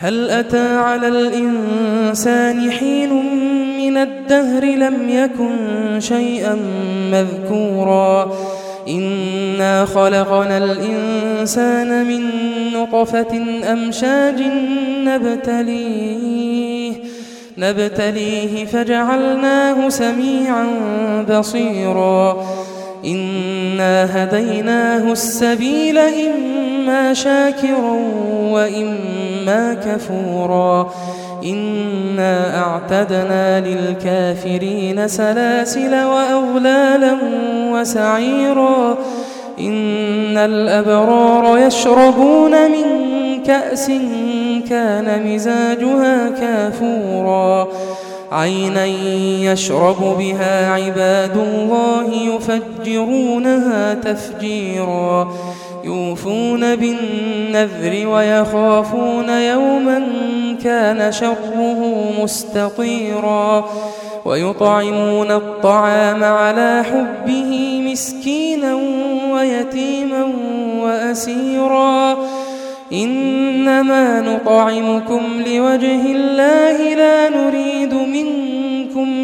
هل أتى على الإنسان حين من الدهر لم يكن شيئا مذكورا إنا خلقنا الإنسان من نطفة أمشاج نبتليه فجعلناه سميعا بصيرا إنا هديناه السبيل إما شاكرا وإما كفورا إنا أعتدنا للكافرين سلاسل وأغلالا وسعيرا إن الأبرار يشربون من كأس كان مزاجها كافورا عينا يشرب بها عباد الله يفجرونها تفجيرا يوفون بالنذر ويخافون يوما كان شره مستطيرا ويطعمون الطعام على حبه مسكينا ويتيما وأسيرا إنما نطعمكم لوجه الله لا نريد منكم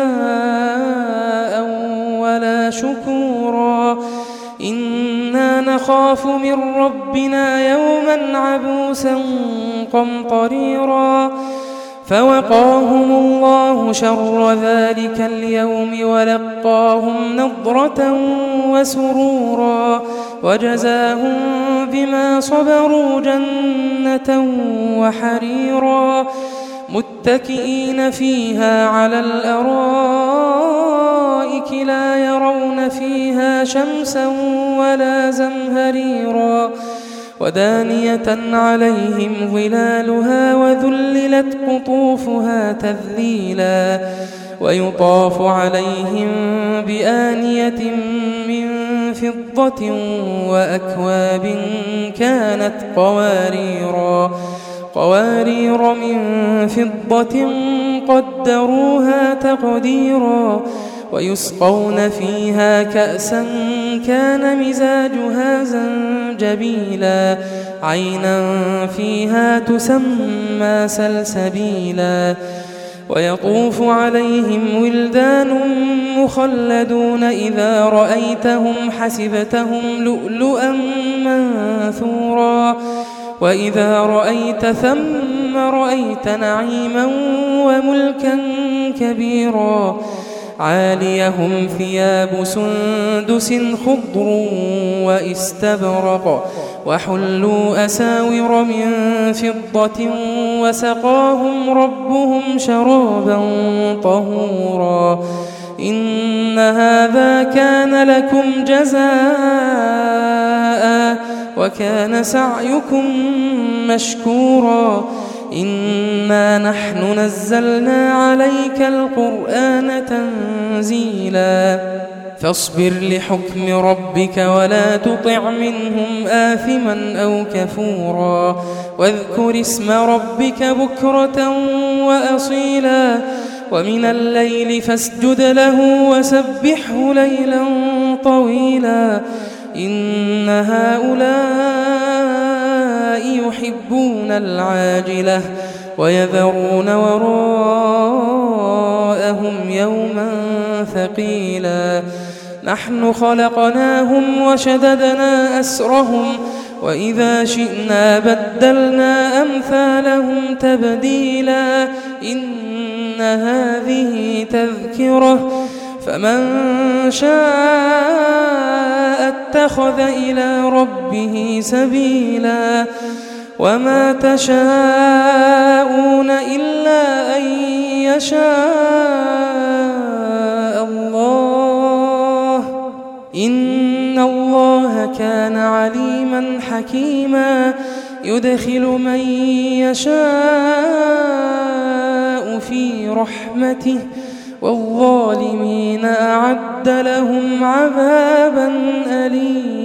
جزاء ولا شكورا إنا نخاف من ربنا يوما عبوسا قمطريرا فوقاهم الله شر ذلك اليوم ولقاهم نضرة وسرورا وجزاهم بما صبروا جنة وحريرا متكئين فيها على الأرائك لا يرون فيها شمسا ولا زمهريرا ودانية عليهم ظلالها وذللت قطوفها تذليلا ويطاف عليهم بآنية من فضة وأكواب كانت قوارير من فضة قدروها تقديرا ويسقون فيها كأسا كان مزاجها زنجبيلا عينا فيها تسمى سلسبيلا ويطوف عليهم ولدان مخلدون إذا رأيتهم حسبتهم لؤلؤا منثورا وإذا رأيت ثم رأيت نعيما وملكا كبيرا عاليهم ثياب سندس خضر واستبرق وحلوا أساور من فضة وسقاهم ربهم شرابا طهورا إن هذا كان لكم جزاء وكان سعيكم مشكورا إنا نحن نزلنا عليك القرآن تنزيلا فاصبر لحكم ربك ولا تطع منهم آثما أو كفورا واذكر اسم ربك بكرة وأصيلا ومن الليل فاسجد له وسبحه ليلا طويلا إن هؤلاء يحبون العاجلة ويذرون وراءهم يوما ثقيلا نحن خلقناهم وشددنا أسرهم وإذا شئنا بدلنا أمثالهم تبديلا إن هذه تذكرة فمن شاء اتخذ إلى ربه سبيلا وما تشاءون إلا أن يشاء الله إن الله كان عليما حكيما يدخل من يشاء في رحمته والظالمين أعد لهم عذابا أليما